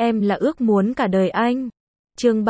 em là ước muốn cả đời anh. Chương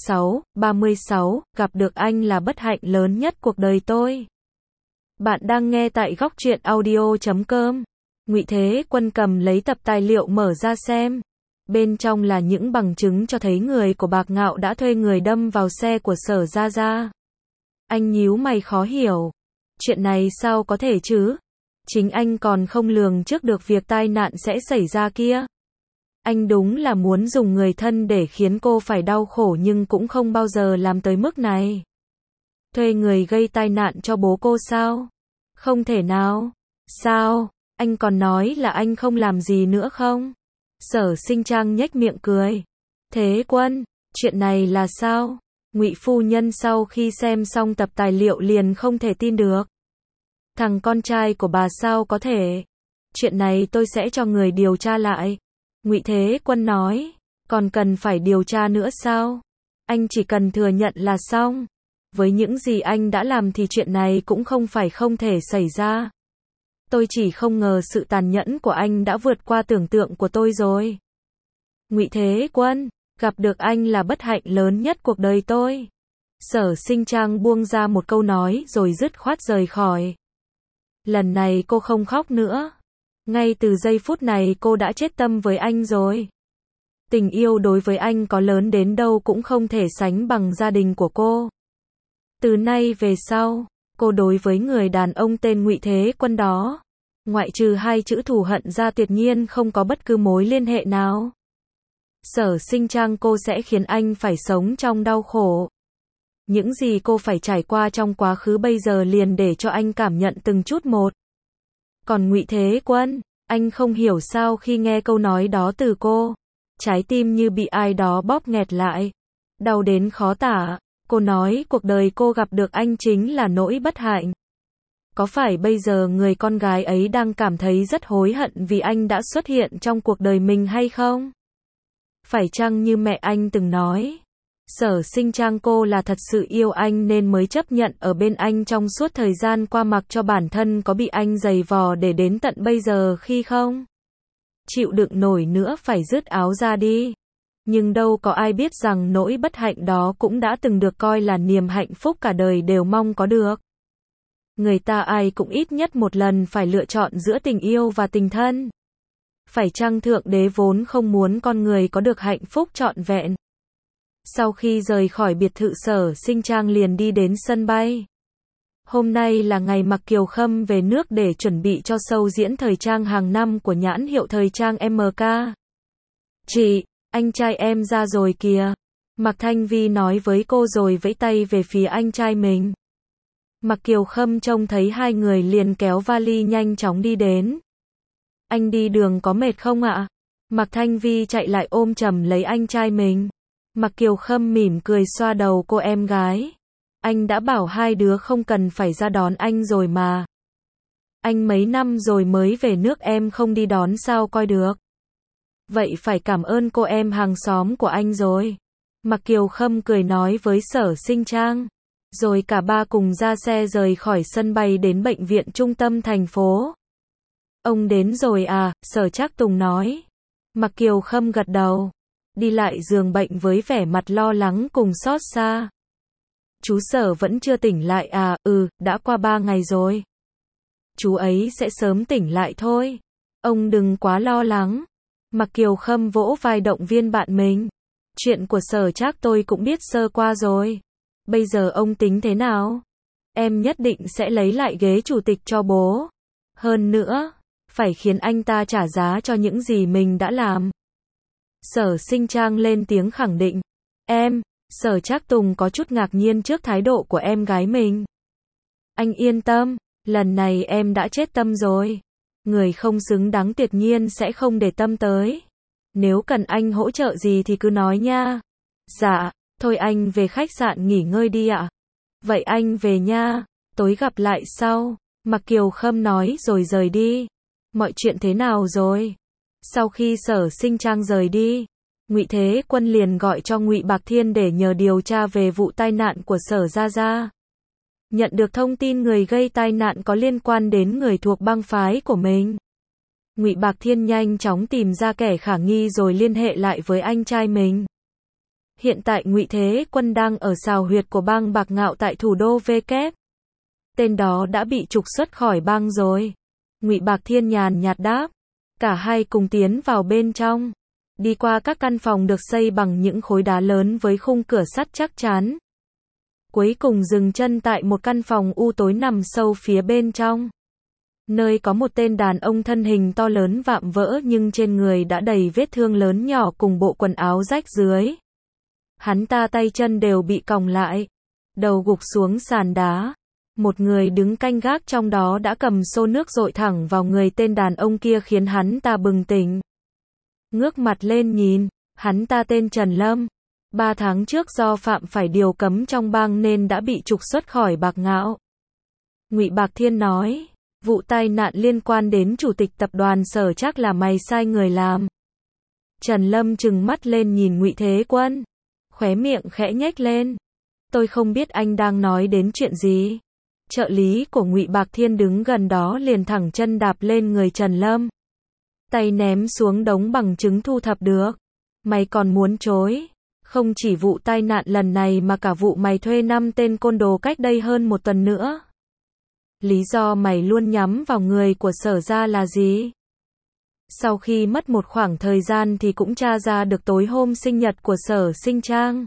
36, gặp được anh là bất hạnh lớn nhất cuộc đời tôi. Bạn đang nghe tại góc truyện audio.com. Ngụy Thế Quân cầm lấy tập tài liệu mở ra xem. Bên trong là những bằng chứng cho thấy người của Bạc Ngạo đã thuê người đâm vào xe của Sở Gia Gia. Anh nhíu mày khó hiểu. Chuyện này sao có thể chứ? Chính anh còn không lường trước được việc tai nạn sẽ xảy ra kia. Anh đúng là muốn dùng người thân để khiến cô phải đau khổ nhưng cũng không bao giờ làm tới mức này. Thuê người gây tai nạn cho bố cô sao? Không thể nào. Sao? Anh còn nói là anh không làm gì nữa không? Sở Sinh Trang nhếch miệng cười. Thế Quân, chuyện này là sao? Ngụy phu nhân sau khi xem xong tập tài liệu liền không thể tin được. Thằng con trai của bà sao có thể? Chuyện này tôi sẽ cho người điều tra lại. Ngụy Thế Quân nói, còn cần phải điều tra nữa sao? Anh chỉ cần thừa nhận là xong. Với những gì anh đã làm thì chuyện này cũng không phải không thể xảy ra. Tôi chỉ không ngờ sự tàn nhẫn của anh đã vượt qua tưởng tượng của tôi rồi. Ngụy Thế Quân, gặp được anh là bất hạnh lớn nhất cuộc đời tôi. Sở Sinh Trang buông ra một câu nói rồi dứt khoát rời khỏi. Lần này cô không khóc nữa. Ngay từ giây phút này cô đã chết tâm với anh rồi. Tình yêu đối với anh có lớn đến đâu cũng không thể sánh bằng gia đình của cô. Từ nay về sau, cô đối với người đàn ông tên Ngụy Thế Quân đó, ngoại trừ hai chữ thù hận ra tuyệt nhiên không có bất cứ mối liên hệ nào. Sở Sinh Trang, cô sẽ khiến anh phải sống trong đau khổ. Những gì cô phải trải qua trong quá khứ bây giờ liền để cho anh cảm nhận từng chút một. Còn Ngụy Thế Quân, anh không hiểu sao khi nghe câu nói đó từ cô, trái tim như bị ai đó bóp nghẹt lại, đau đến khó tả. Cô nói cuộc đời cô gặp được anh chính là nỗi bất hạnh. Có phải bây giờ người con gái ấy đang cảm thấy rất hối hận vì anh đã xuất hiện trong cuộc đời mình hay không? Phải chăng như mẹ anh từng nói, Sở Sinh Trang, cô là thật sự yêu anh nên mới chấp nhận ở bên anh trong suốt thời gian qua mặc cho bản thân có bị anh giày vò để đến tận bây giờ khi không chịu đựng nổi nữa phải dứt áo ra đi. Nhưng đâu có ai biết rằng nỗi bất hạnh đó cũng đã từng được coi là niềm hạnh phúc cả đời đều mong có được. Người ta ai cũng ít nhất một lần phải lựa chọn giữa tình yêu và tình thân. Phải chăng Thượng Đế vốn không muốn con người có được hạnh phúc trọn vẹn? Sau khi rời khỏi biệt thự, Sở Sinh Trang liền đi đến sân bay. Hôm nay là ngày Mạc Kiều Khâm về nước để chuẩn bị cho show diễn thời trang hàng năm của nhãn hiệu thời trang MK. Chị, anh trai em ra rồi kìa. Mạc Thanh Vi nói với cô rồi vẫy tay về phía anh trai mình. Mạc Kiều Khâm trông thấy hai người liền kéo vali nhanh chóng đi đến. Anh đi đường có mệt không ạ? Mạc Thanh Vi chạy lại ôm chầm lấy anh trai mình. Mạc Kiều Khâm mỉm cười xoa đầu cô em gái. Anh đã bảo hai đứa không cần phải ra đón anh rồi mà. Anh mấy năm rồi mới về nước, em không đi đón sao coi được. Vậy phải cảm ơn cô em hàng xóm của anh rồi. Mạc Kiều Khâm cười nói với Sở Sinh Trang. Rồi cả ba cùng ra xe rời khỏi sân bay đến bệnh viện trung tâm thành phố. Ông đến rồi à? Sở Trác Tùng nói. Mạc Kiều Khâm gật đầu. Đi lại giường bệnh với vẻ mặt lo lắng cùng xót xa. Chú Sở vẫn chưa tỉnh lại à? Đã qua 3 ngày rồi. Chú ấy sẽ sớm tỉnh lại thôi. Ông đừng quá lo lắng. Mạc Kiều Khâm vỗ vai động viên bạn mình. Chuyện của Sở Trác tôi cũng biết sơ qua rồi. Bây giờ ông tính thế nào? Em nhất định sẽ lấy lại ghế chủ tịch cho bố. Hơn nữa, phải khiến anh ta trả giá cho những gì mình đã làm. Sở Sinh Trang lên tiếng khẳng định. Em, Sở Trác Tùng có chút ngạc nhiên trước thái độ của em gái mình. Anh yên tâm, lần này em đã chết tâm rồi. Người không xứng đáng tuyệt nhiên sẽ không để tâm tới. Nếu cần anh hỗ trợ gì thì cứ nói nha. Dạ, thôi anh về khách sạn nghỉ ngơi đi ạ. Vậy anh về nha, tối gặp lại sau. Mạc Kiều Khâm nói rồi rời đi. Mọi chuyện thế nào rồi? Sau khi Sở Sinh Trang rời đi, Ngụy Thế Quân liền gọi cho Ngụy Bạc Thiên để nhờ điều tra về vụ tai nạn của Sở Gia Gia. Nhận được thông tin người gây tai nạn có liên quan đến người thuộc bang phái của mình. Ngụy Bạc Thiên nhanh chóng tìm ra kẻ khả nghi rồi liên hệ lại với anh trai mình. Hiện tại Ngụy Thế Quân đang ở sào huyệt của bang Bạc Ngạo tại thủ đô VK. Tên đó đã bị trục xuất khỏi bang rồi. Ngụy Bạc Thiên nhàn nhạt đáp. Cả hai cùng tiến vào bên trong. Đi qua các căn phòng được xây bằng những khối đá lớn với khung cửa sắt chắc chắn. Cuối cùng dừng chân tại một căn phòng u tối nằm sâu phía bên trong. Nơi có một tên đàn ông thân hình to lớn vạm vỡ nhưng trên người đã đầy vết thương lớn nhỏ cùng bộ quần áo rách rưới. Hắn ta tay chân đều bị còng lại, đầu gục xuống sàn đá. Một người đứng canh gác trong đó đã cầm xô nước dội thẳng vào người tên đàn ông kia khiến hắn ta bừng tỉnh. Ngước mặt lên nhìn, hắn ta tên Trần Lâm. 3 tháng trước do phạm phải điều cấm trong bang nên đã bị trục xuất khỏi Bạc Ngạo. Ngụy Bạc Thiên nói, vụ tai nạn liên quan đến chủ tịch tập đoàn Sở chắc là mày sai người làm. Trần Lâm trừng mắt lên nhìn Ngụy Thế Quân, khóe miệng khẽ nhếch lên. Tôi không biết anh đang nói đến chuyện gì. Trợ lý của Ngụy Bạc Thiên đứng gần đó liền thẳng chân đạp lên người Trần Lâm. Tay ném xuống đống bằng chứng thu thập được. Mày còn muốn chối? Không chỉ vụ tai nạn lần này mà cả vụ mày thuê 5 tên côn đồ cách đây hơn 1 tuần nữa. Lý do mày luôn nhắm vào người của Sở gia là gì? Sau khi mất một khoảng thời gian thì cũng tra ra được tối hôm sinh nhật của Sở Sinh Trang.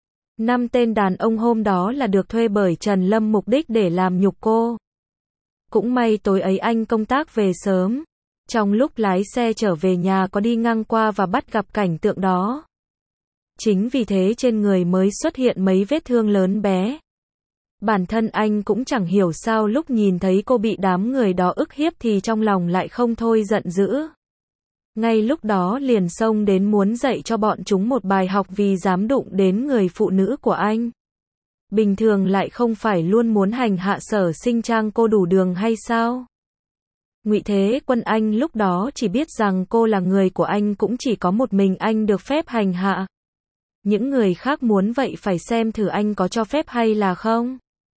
5 tên đàn ông hôm đó là được thuê bởi Trần Lâm mục đích để làm nhục cô. Cũng may tối ấy anh công tác về sớm. Trong lúc lái xe trở về nhà có đi ngang qua và bắt gặp cảnh tượng đó. Chính vì thế trên người mới xuất hiện mấy vết thương lớn bé. Bản thân anh cũng chẳng hiểu sao lúc nhìn thấy cô bị đám người đó ức hiếp thì trong lòng lại không thôi giận dữ. Ngay lúc đó liền xông đến muốn dạy cho bọn chúng một bài học vì dám đụng đến người phụ nữ của anh. Bình thường lại không phải luôn muốn hành hạ Sở Sinh Trang cô đủ đường hay sao? Ngụy Thế Quân anh lúc đó chỉ biết rằng cô là người của anh cũng chỉ có một mình anh được phép hành hạ. Những người khác muốn vậy phải xem thử anh có cho phép hay là không.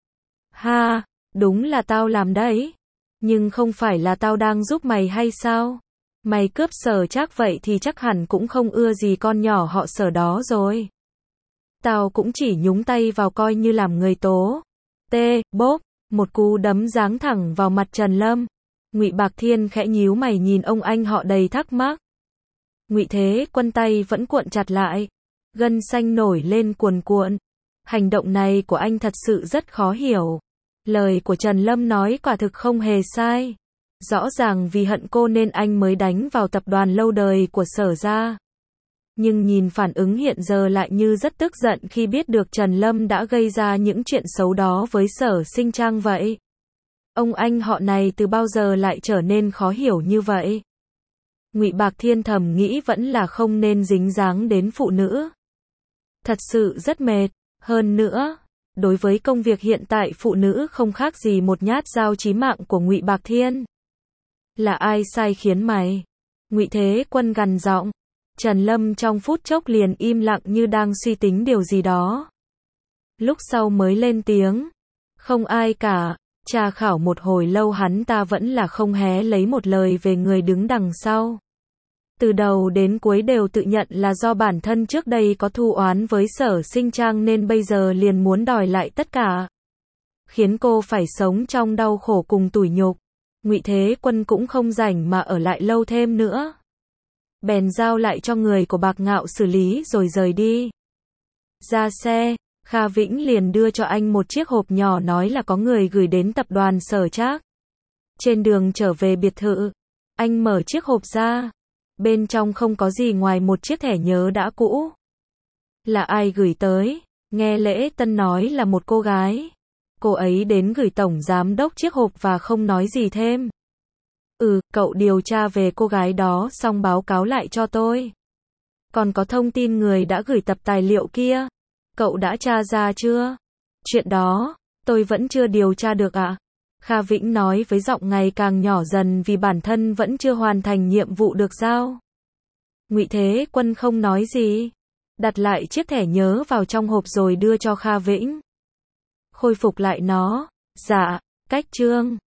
Ha, đúng là tao làm đấy. Nhưng không phải là tao đang giúp mày hay sao? Mày cướp Sở Trác vậy thì chắc hẳn cũng không ưa gì con nhỏ họ Sở đó rồi. Tao cũng chỉ nhúng tay vào coi như làm người tố. Bốp, một cú đấm giáng thẳng vào mặt Trần Lâm. Ngụy Bạc Thiên khẽ nhíu mày nhìn ông anh họ đầy thắc mắc. Ngụy Thế Quân tay vẫn cuộn chặt lại, gân xanh nổi lên cuồn cuộn. Hành động này của anh thật sự rất khó hiểu. Lời của Trần Lâm nói quả thực không hề sai. Rõ ràng vì hận cô nên anh mới đánh vào tập đoàn lâu đời của Sở gia. Nhưng nhìn phản ứng hiện giờ lại như rất tức giận khi biết được Trần Lâm đã gây ra những chuyện xấu đó với Sở Sinh Trang vậy. Ông anh họ này từ bao giờ lại trở nên khó hiểu như vậy? Ngụy Bạc Thiên thầm nghĩ vẫn là không nên dính dáng đến phụ nữ. Thật sự rất mệt. Hơn nữa, đối với công việc hiện tại phụ nữ không khác gì một nhát dao chí mạng của Ngụy Bạc Thiên. Là ai sai khiến mày? Ngụy Thế Quân gằn giọng. Trần Lâm trong phút chốc liền im lặng như đang suy tính điều gì đó. Lúc sau mới lên tiếng. Không ai cả. Tra khảo một hồi lâu hắn ta vẫn là không hé lấy một lời về người đứng đằng sau. Từ đầu đến cuối đều tự nhận là do bản thân trước đây có thù oán với Sở Sinh Trang nên bây giờ liền muốn đòi lại tất cả. Khiến cô phải sống trong đau khổ cùng tủi nhục. Ngụy Thế Quân cũng không rảnh mà ở lại lâu thêm nữa. Bèn giao lại cho người của Bạc Ngạo xử lý rồi rời đi. Ra xe, Kha Vĩnh liền đưa cho anh một chiếc hộp nhỏ nói là có người gửi đến tập đoàn Sở Trác. Trên đường trở về biệt thự, anh mở chiếc hộp ra. Bên trong không có gì ngoài một chiếc thẻ nhớ đã cũ. Là ai gửi tới? Nghe Lễ Tân nói là một cô gái. Cô ấy đến gửi tổng giám đốc chiếc hộp và không nói gì thêm. Cậu điều tra về cô gái đó xong báo cáo lại cho tôi. Còn có thông tin người đã gửi tập tài liệu kia. Cậu đã tra ra chưa? Chuyện đó, tôi vẫn chưa điều tra được ạ. Kha Vĩnh nói với giọng ngày càng nhỏ dần vì bản thân vẫn chưa hoàn thành nhiệm vụ được giao. Ngụy Thế Quân không nói gì. Đặt lại chiếc thẻ nhớ vào trong hộp rồi đưa cho Kha Vĩnh. Khôi phục lại nó. Dạ, cách chương.